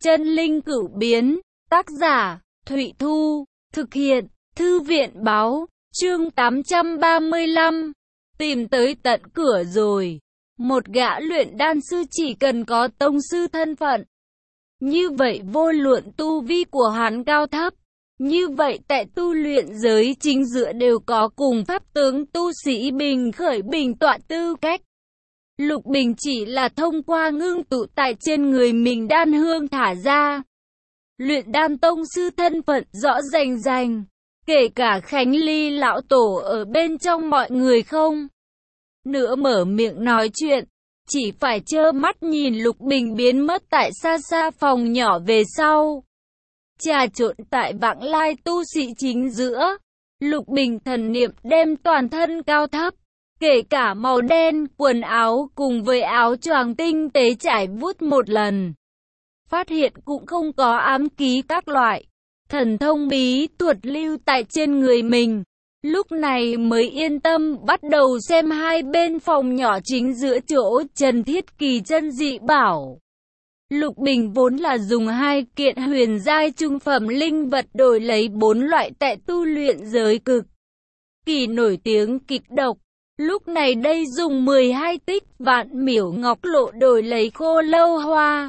Chân linh cửu biến, tác giả, Thụy Thu, thực hiện, Thư viện báo, chương 835, tìm tới tận cửa rồi. Một gã luyện đan sư chỉ cần có tông sư thân phận. Như vậy vô luận tu vi của hắn cao thấp. Như vậy tại tu luyện giới chính giữa đều có cùng pháp tướng tu sĩ bình khởi bình tọa tư cách. Lục Bình chỉ là thông qua ngưng tụ tại trên người mình đan hương thả ra. Luyện đan tông sư thân phận rõ rành rành, kể cả Khánh Ly lão tổ ở bên trong mọi người không nữa mở miệng nói chuyện, chỉ phải trơ mắt nhìn Lục Bình biến mất tại xa xa phòng nhỏ về sau. Trà trộn tại vãng lai tu sĩ chính giữa, Lục Bình thần niệm đem toàn thân cao thấp, kể cả màu đen, quần áo cùng với áo choàng tinh tế trải vuốt một lần. Phát hiện cũng không có ám ký các loại thần thông bí thuật lưu tại trên người mình. Lúc này mới yên tâm bắt đầu xem hai bên phòng nhỏ chính giữa chỗ Trần Thiết Kỳ chân dị bảo. Lục Bình vốn là dùng 2 kiện huyền giai trung phẩm linh vật đổi lấy 4 loại tại tu luyện giới cực kỳ nổi tiếng kịch độc. Lúc này đây dùng 12 tích vạn miểu ngọc lộ đổi lấy khô lâu hoa.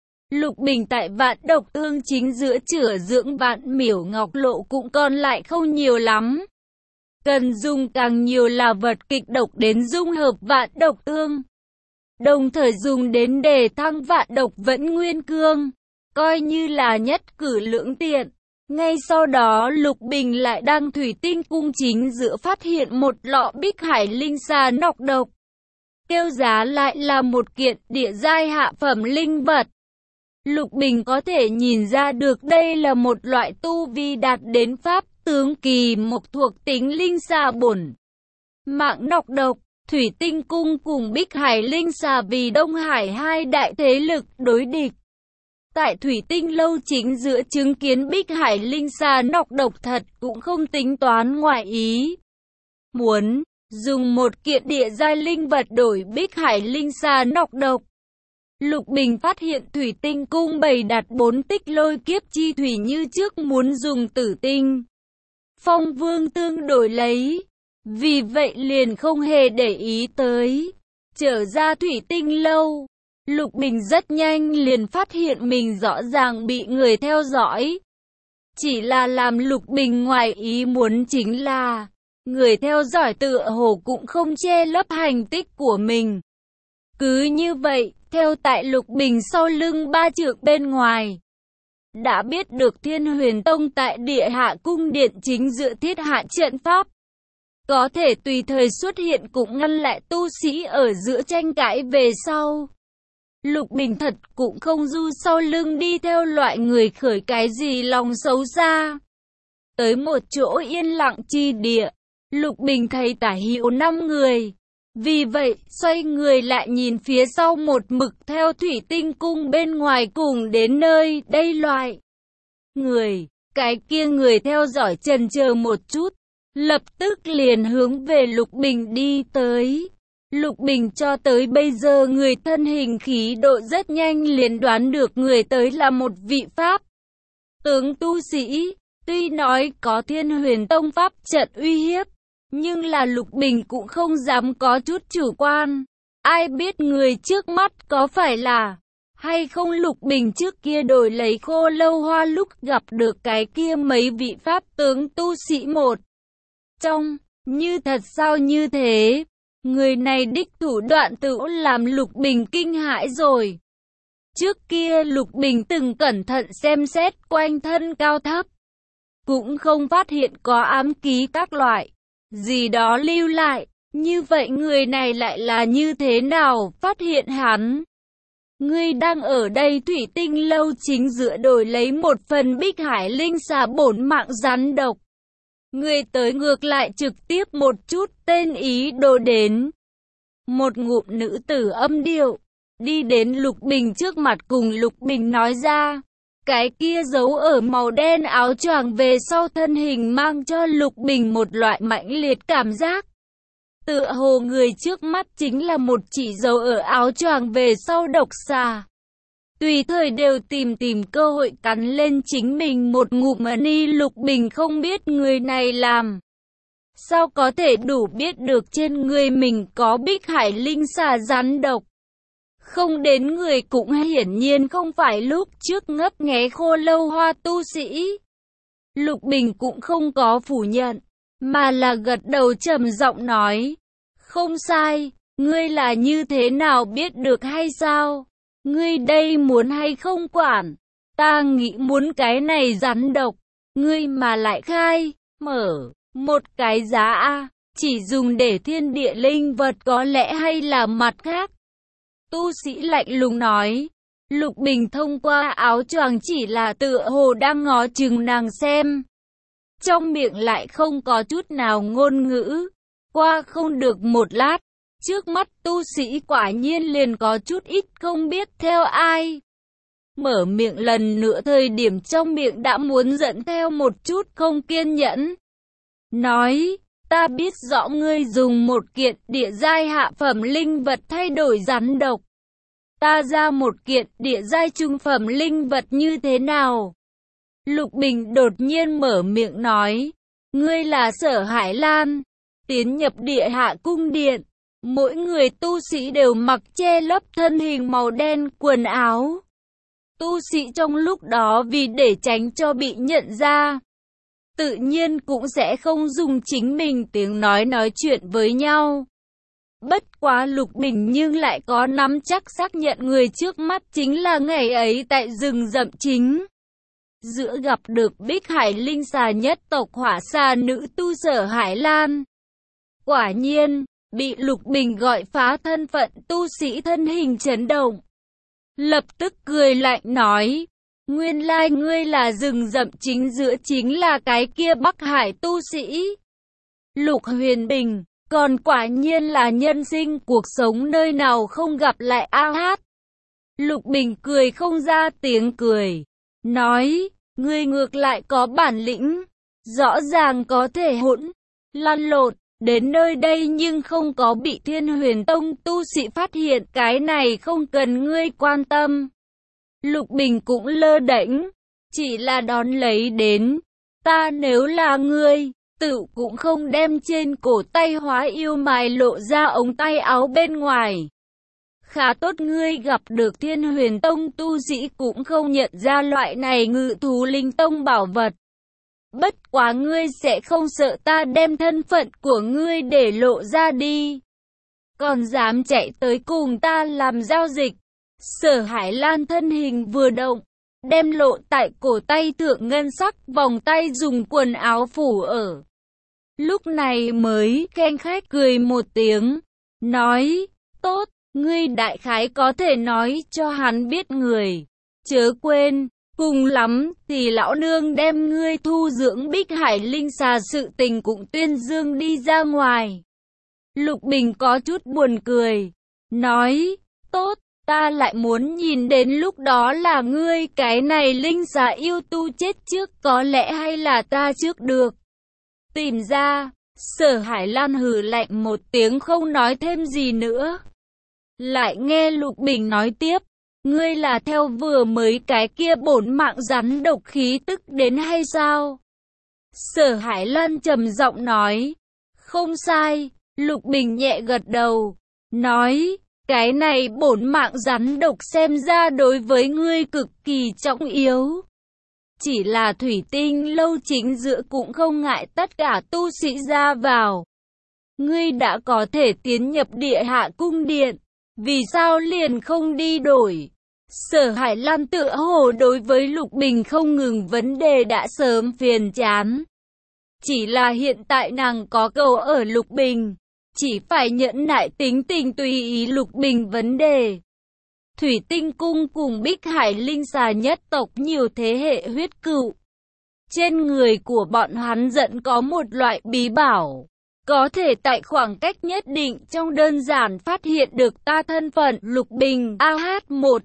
Lục Bình tại vạn độc tương chính giữa chữa dưỡng vạn miểu ngọc lộ cũng còn lại không nhiều lắm. Cần dùng càng nhiều là vật kịch độc đến dung hợp vạn độc tương. Đồng thời dùng đến để thăng vạn độc vẫn nguyên cương, coi như là nhất cử lưỡng tiện. Ngay sau đó Lục Bình lại đang thủy tinh cung chính giữa phát hiện một lọ bích hải linh xà nọc độc. Kêu giá lại là một kiện địa giai hạ phẩm linh vật. Lục Bình có thể nhìn ra được đây là một loại tu vi đạt đến pháp tướng kỳ mộc thuộc tính linh xà bổn mạng nọc độc. Thủy tinh cung cùng bích hải linh xà vì Đông Hải hai đại thế lực đối địch. Tại Thủy Tinh lâu chính giữa chứng kiến bích hải linh xà nọc độc thật cũng không tính toán ngoại ý. Muốn dùng một kiện địa giai linh vật đổi bích hải linh xà nọc độc. Lục Bình phát hiện Thủy Tinh cung bày đặt 4 tích lôi kiếp chi thủy như trước muốn dùng tử tinh phong vương tương đổi lấy. Vì vậy liền không hề để ý tới. Trở ra Thủy Tinh lâu, Lục Bình rất nhanh liền phát hiện mình rõ ràng bị người theo dõi. Chỉ là làm Lục Bình ngoài ý muốn chính là người theo dõi tựa hồ cũng không che lấp hành tích của mình. Cứ như vậy, theo tại Lục Bình sau lưng 3 trượng bên ngoài. Đã biết được Thiên Huyền Tông tại Địa Hạ cung điện chính giữa thiết hạ trận pháp. Có thể tùy thời xuất hiện cũng ngăn lại tu sĩ ở giữa tranh cãi về sau. Lục Bình thật cũng không du sau lưng đi theo loại người khởi cái gì lòng xấu xa. Tới một chỗ yên lặng chi địa, Lục Bình thấy tả hữu 5 người. Vì vậy, xoay người lại nhìn phía sau một mực theo Thủy Tinh cung bên ngoài cùng đến nơi đây loại người. Cái kia người theo dõi chần chờ một chút. Lập tức liền hướng về Lục Bình đi tới. Lục Bình cho tới bây giờ người thân hình khí độ rất nhanh liền đoán được người tới là một vị pháp tướng tu sĩ. Tuy nói có Thiên Huyền Tông pháp trận uy hiếp, nhưng là Lục Bình cũng không dám có chút chủ quan. Ai biết người trước mắt có phải là hay không Lục Bình trước kia đổi lấy khô lâu hoa lúc gặp được cái kia mấy vị pháp tướng tu sĩ một trong, như thật sao như thế? Người này đích thủ đoạn tự làm Lục Bình kinh hãi rồi. Trước kia Lục Bình từng cẩn thận xem xét quanh thân cao thấp, cũng không phát hiện có ám ký các loại gì đó lưu lại. Như vậy người này lại là như thế nào phát hiện hắn? Ngươi đang ở đây Thủy Tinh lâu chính giữa đổi lấy một phần bích hải linh xà bổn mạng rắn độc. Người tới ngược lại trực tiếp một chút tên ý đồ đến. Một ngụm nữ tử âm điệu, đi đến Lục Bình trước mặt cùng Lục Bình nói ra. Cái kia giấu ở màu đen áo choàng về sau thân hình mang cho Lục Bình một loại mãnh liệt cảm giác. Tựa hồ người trước mắt chính là một chỉ giấu ở áo choàng về sau độc xà. tùy thời đều tìm cơ hội cắn lên chính mình một ngụm ni. Lục Bình không biết người này làm sao có thể đủ biết được trên người mình có Bích Hải Linh xà rắn độc. Không đến người cũng hiển nhiên không phải lúc trước ngấp nghé Khô Lâu Hoa tu sĩ. Lục Bình cũng không có phủ nhận, mà là gật đầu trầm giọng nói, không sai, ngươi là như thế nào biết được hay sao? Ngươi đây muốn hay không quản, ta nghĩ muốn cái này rắn độc, ngươi mà lại khai, mở một cái giá a, chỉ dùng để thiên địa linh vật có lẽ hay là mặt khác. Tu sĩ lạnh lùng nói. Lục Bình thông qua áo choàng chỉ là tựa hồ đang ngó chừng nàng xem. Trong miệng lại không có chút nào ngôn ngữ. Qua không được một lát, trước mắt tu sĩ quả nhiên liền có chút ít không biết theo ai. Mở miệng lần nữa thời điểm trong miệng đã muốn dẫn theo một chút không kiên nhẫn. Nói, ta biết rõ ngươi dùng một kiện địa giai hạ phẩm linh vật thay đổi rắn độc. Ta ra một kiện địa giai trung phẩm linh vật như thế nào? Lục Bình đột nhiên mở miệng nói, ngươi là Sở Hải Lan, tiến nhập địa hạ cung điện. Mỗi người tu sĩ đều mặc che lấp thân hình màu đen quần áo. Tu sĩ trong lúc đó vì để tránh cho bị nhận ra, tự nhiên cũng sẽ không dùng chính mình tiếng nói chuyện với nhau. Bất quá Lục Bình nhưng lại có nắm chắc xác nhận người trước mắt chính là ngày ấy tại rừng rậm chính giữa gặp được Bích Hải Linh xà nhất tộc hỏa xà nữ tu Sở Hải Lan. Quả nhiên, bị Lục Bình gọi phá thân phận tu sĩ thân hình chấn động. Lập tức cười lạnh nói, nguyên lai ngươi là rừng rậm chính giữa chính là cái kia Bắc Hải tu sĩ. Lục Huyền Bình, còn quả nhiên là nhân sinh cuộc sống nơi nào không gặp lại a hát. Lục Bình cười không ra tiếng cười, nói, ngươi ngược lại có bản lĩnh, rõ ràng có thể hỗn, lăn lộn, đến nơi đây nhưng không có bị Thiên Huyền Tông tu sĩ phát hiện, cái này không cần ngươi quan tâm. Lục Bình cũng lơ đễnh, chỉ là đón lấy đến, ta nếu là ngươi, tự cũng không đem trên cổ tay hóa yêu mài lộ ra ống tay áo bên ngoài. Khá tốt ngươi gặp được Thiên Huyền Tông tu sĩ cũng không nhận ra loại này Ngự Thú Linh Tông bảo vật. Bất quá ngươi sẽ không sợ ta đem thân phận của ngươi để lộ ra đi. Còn dám chạy tới cùng ta làm giao dịch. Sở Hải Lan thân hình vừa động, đem lộ tại cổ tay thượng ngân sắc vòng tay dùng quần áo phủ ở. Lúc này mới khen khách cười một tiếng, nói, tốt, ngươi đại khái có thể nói cho hắn biết người. Chớ quên, cùng lắm thì lão nương đem ngươi thu dưỡng Bích Hải Linh xà sự tình cũng tuyên dương đi ra ngoài. Lục Bình có chút buồn cười, nói, tốt, ta lại muốn nhìn đến lúc đó là ngươi cái này linh xà yêu tu chết trước có lẽ hay là ta trước được. Tìm ra, Sở Hải Lan hừ lạnh một tiếng không nói thêm gì nữa. Lại nghe Lục Bình nói tiếp, ngươi là theo vừa mới cái kia bổn mạng rắn độc khí tức đến hay sao? Sở Hải Lan trầm giọng nói, không sai. Lục Bình nhẹ gật đầu, nói, cái này bổn mạng rắn độc xem ra đối với ngươi cực kỳ trọng yếu. Chỉ là thủy tinh lâu chính giữa cũng không ngại tất cả tu sĩ ra vào. Ngươi đã có thể tiến nhập địa hạ cung điện, vì sao liền không đi đổi? Sở Hải Lan tựa hồ đối với Lục Bình không ngừng vấn đề đã sớm phiền chán. Chỉ là hiện tại nàng có cầu ở Lục Bình, chỉ phải nhẫn nại tính tình tùy ý Lục Bình vấn đề. Thủy Tinh Cung cùng Bích Hải Linh xà nhất tộc nhiều thế hệ huyết cựu. Trên người của bọn hắn giận có một loại bí bảo, có thể tại khoảng cách nhất định trong đơn giản phát hiện được ta thân phận. Lục Bình một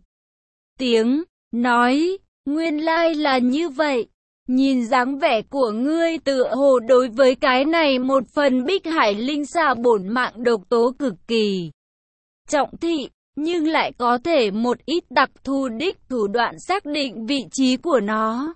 tiếng, nói, nguyên lai là như vậy. Nhìn dáng vẻ của ngươi tựa hồ đối với cái này một phần Bích Hải Linh xà bổn mạng độc tố cực kỳ trọng thị. nhưng lại có thể một ít đặc thù đích thủ đoạn xác định vị trí của nó.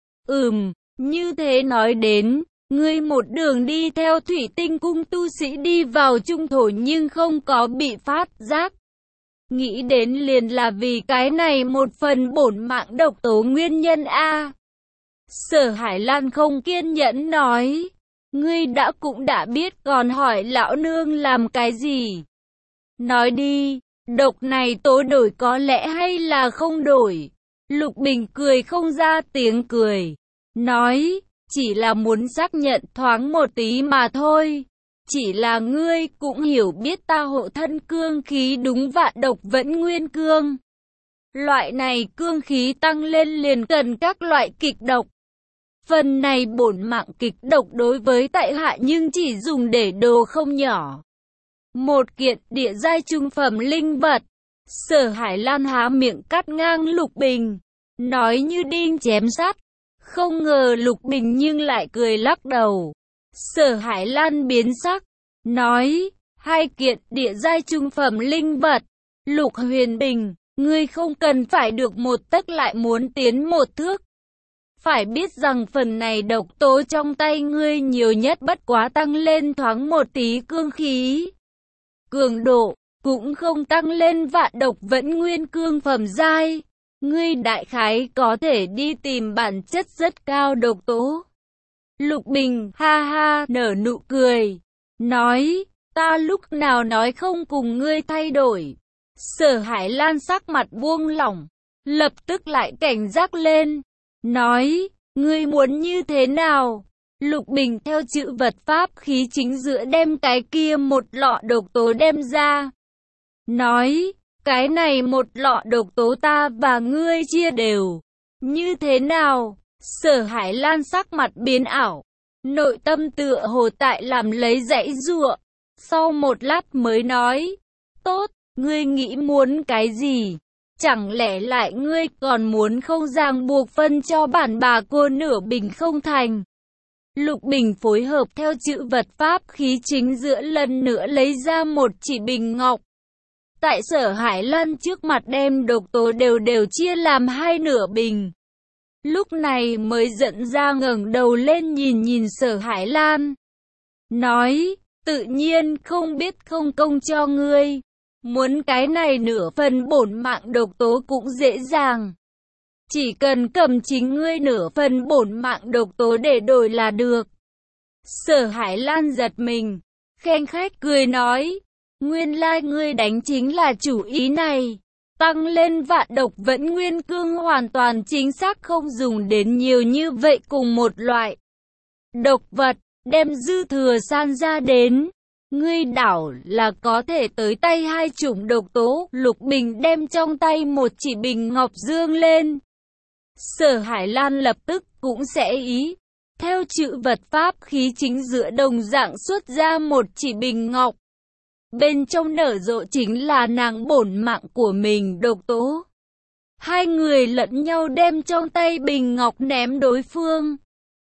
Như thế nói đến, ngươi một đường đi theo thủy tinh cung tu sĩ đi vào trung thổ nhưng không có bị phát giác. Nghĩ đến liền là vì cái này một phần bổn mạng độc tố nguyên nhân a. Sở Hải Lan không kiên nhẫn nói, ngươi cũng đã biết còn hỏi lão nương làm cái gì. Nói đi, độc này tố đổi có lẽ hay là không đổi. Lục Bình cười không ra tiếng cười, nói, chỉ là muốn xác nhận thoáng một tí mà thôi. Chỉ là ngươi cũng hiểu biết ta hộ thân cương khí đúng vạn độc vẫn nguyên cương. Loại này cương khí tăng lên liền cần các loại kịch độc. Phần này bổn mạng kịch độc đối với tại hạ nhưng chỉ dùng để đồ không nhỏ. Một kiện địa giai trung phẩm linh vật. Sở Hải Lan há miệng cắt ngang Lục Bình, nói như đinh chém sắt. Không ngờ Lục Bình nhưng lại cười lắc đầu. Sở Hải Lan biến sắc, nói, 2 kiện địa giai trung phẩm linh vật. Lục Huyền Bình, ngươi không cần phải được một tấc lại muốn tiến một thước. Phải biết rằng phần này độc tố trong tay ngươi nhiều nhất bất quá tăng lên thoáng một tí cương khí. Cường độ, cũng không tăng lên vạn độc vẫn nguyên cương phẩm giai. Ngươi đại khái có thể đi tìm bản chất rất cao độc tố. Lục Bình ha ha nở nụ cười, nói, ta lúc nào nói không cùng ngươi thay đổi. Sở Hải Lan sắc mặt buông lỏng, lập tức lại cảnh giác lên, nói, ngươi muốn như thế nào? Lục Bình theo chữ vật pháp khí chính giữa đem cái kia một lọ độc tố đem ra, nói, cái này một lọ độc tố ta và ngươi chia đều. Như thế nào? Sở Hải Lan sắc mặt biến ảo, nội tâm tựa hồ tại làm lấy dãy giụa. Sau một lát mới nói, tốt, ngươi nghĩ muốn cái gì? Chẳng lẽ lại ngươi còn muốn không ràng buộc phân cho bản bà cô nửa bình không thành? Lục Bình phối hợp theo chữ vật pháp khí chính giữa lần nữa lấy ra một chỉ bình ngọc. Tại Sở Hải Lan trước mặt đem độc tố đều chia làm 2 nửa bình. Lúc này mới giận ra ngẩng đầu lên nhìn Sở Hải Lan. Nói, tự nhiên không biết không công cho ngươi. Muốn cái này nửa phần bổn mạng độc tố cũng dễ dàng. Chỉ cần cầm chính ngươi nửa phần bổn mạng độc tố để đổi là được. Sở Hải Lan giật mình, khen khách cười nói, nguyên lai ngươi đánh chính là chủ ý này. Tăng lên vạn độc vẫn nguyên cương hoàn toàn chính xác không dùng đến nhiều như vậy cùng một loại độc vật, đem dư thừa san ra đến. Ngươi đảo là có thể tới tay 2 chủng độc tố. Lục Bình đem trong tay một chỉ bình ngọc dương lên. Sở Hải Lan lập tức cũng sẽ ý. Theo chữ vật pháp khí chính giữa đồng dạng xuất ra một chỉ bình ngọc. Bên trong nở rộ chính là nàng bổn mạng của mình độc tố. 2 người lẫn nhau đem trong tay bình ngọc ném đối phương.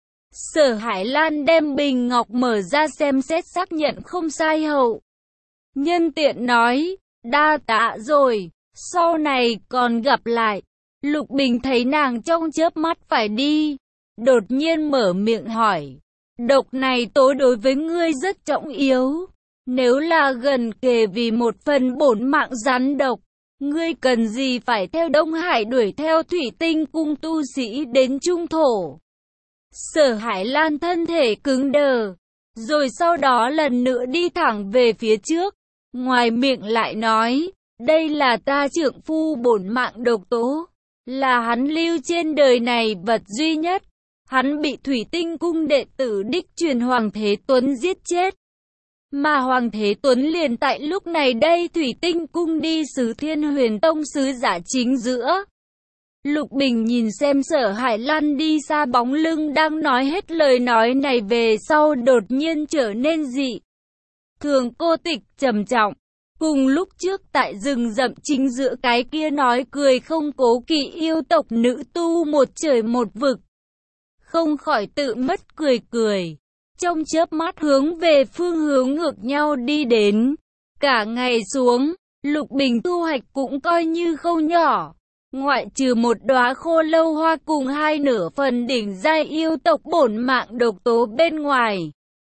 Sở Hải Lan đem bình ngọc mở ra xem xét xác nhận không sai hậu. Nhân tiện nói, đa tạ rồi, sau này còn gặp lại. Lục Bình thấy nàng trong chớp mắt phải đi, đột nhiên mở miệng hỏi, độc này tố đối với ngươi rất trọng yếu. Nếu là gần kề vì một phần bổn mạng rắn độc, ngươi cần gì phải theo Đông Hải đuổi theo thủy tinh cung tu sĩ đến trung thổ? Sở Hải Lan thân thể cứng đờ, rồi sau đó lần nữa đi thẳng về phía trước, ngoài miệng lại nói, đây là ta trượng phu bổn mạng độc tố, là hắn lưu trên đời này vật duy nhất, hắn bị thủy tinh cung đệ tử đích truyền Hoàng Thế Tuấn giết chết. Mà Hoàng Thế Tuấn liền tại lúc này đây thủy tinh cung đi sứ Thiên Huyền Tông sứ giả chính giữa. Lục Bình nhìn xem Sở Hải Lan đi xa bóng lưng đang nói hết lời nói này về sau đột nhiên trở nên dị thường cô tịch trầm trọng. Cùng lúc trước tại rừng rậm chính giữa cái kia nói cười không cố kỵ yêu tộc nữ tu một trời một vực. Không khỏi tự mất cười. Trong chớp mắt hướng về phương hướng ngược nhau đi đến. Cả ngày xuống, Lục Bình thu hoạch cũng coi như không nhỏ. Ngoại trừ một đóa khô lâu hoa cùng 2/2 đỉnh giai yêu tộc bổn mạng độc tố bên ngoài,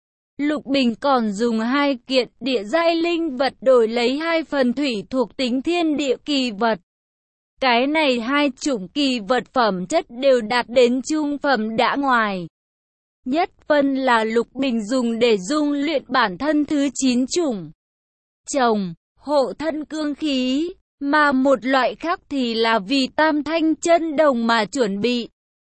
Lục Bình còn dùng 2 kiện địa giai linh vật đổi lấy 2 phần thủy thuộc tính thiên địa kỳ vật. Cái này 2 chủng kỳ vật phẩm chất đều đạt đến trung phẩm đã ngoài. Nhất phân là Lục Bình dùng để dung luyện bản thân thứ 9 chủng trồng, hộ thân cương khí, mà một loại khác thì là vì tam thanh chân đồng mà chuẩn bị.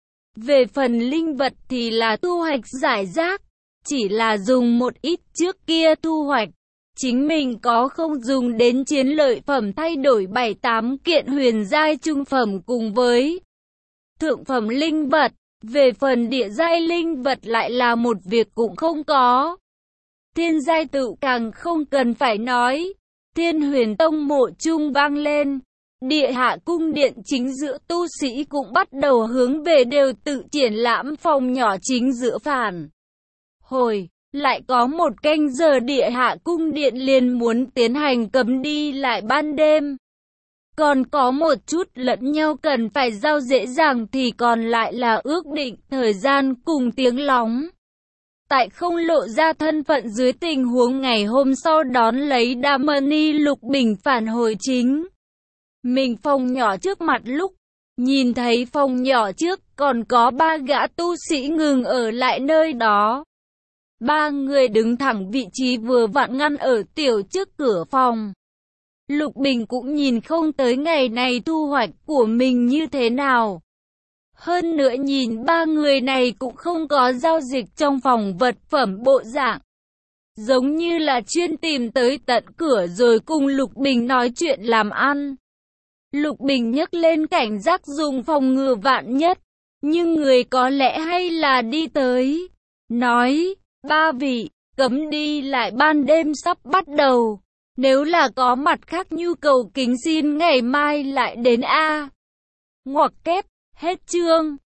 Về phần linh vật thì là thu hoạch giải rác, chỉ là dùng một ít trước kia thu hoạch. Chính mình có không dùng đến chiến lợi phẩm thay đổi 7-8 kiện huyền giai trung phẩm cùng với thượng phẩm linh vật. Về phần địa giai linh vật lại là một việc cũng không có. Thiên giai tự càng không cần phải nói. Thiên Huyền Tông mộ trung vang lên. Địa hạ cung điện chính giữa tu sĩ cũng bắt đầu hướng về đều tự triển lãm phòng nhỏ chính giữa phản hồi. Lại có một canh giờ địa hạ cung điện liền muốn tiến hành cấm đi lại ban đêm. Còn có một chút lẫn nhau cần phải giao dễ dàng thì còn lại là ước định thời gian cùng tiếng lóng. Tại không lộ ra thân phận dưới tình huống ngày hôm sau đón lấy Damani, Lục Bình phản hồi chính mình phòng nhỏ trước mặt lúc nhìn thấy phòng nhỏ trước còn có 3 gã tu sĩ ngừng ở lại nơi đó. 3 người đứng thẳng vị trí vừa vặn ngăn ở tiểu trước cửa phòng. Lục Bình cũng nhìn không tới ngày này thu hoạch của mình như thế nào. Hơn nữa nhìn 3 người này cũng không có giao dịch trong phòng vật phẩm bộ dạng. Giống như là chuyên tìm tới tận cửa rồi cùng Lục Bình nói chuyện làm ăn. Lục Bình nhấc lên cảnh giác dùng phòng ngừa vạn nhất. Nhưng người có lẽ hay là đi tới. Nói, 3 vị, cấm đi lại ban đêm sắp bắt đầu. Nếu là có mặt khác nhu cầu kính xin ngày mai lại đến A. Ngoặc kép, hết chương.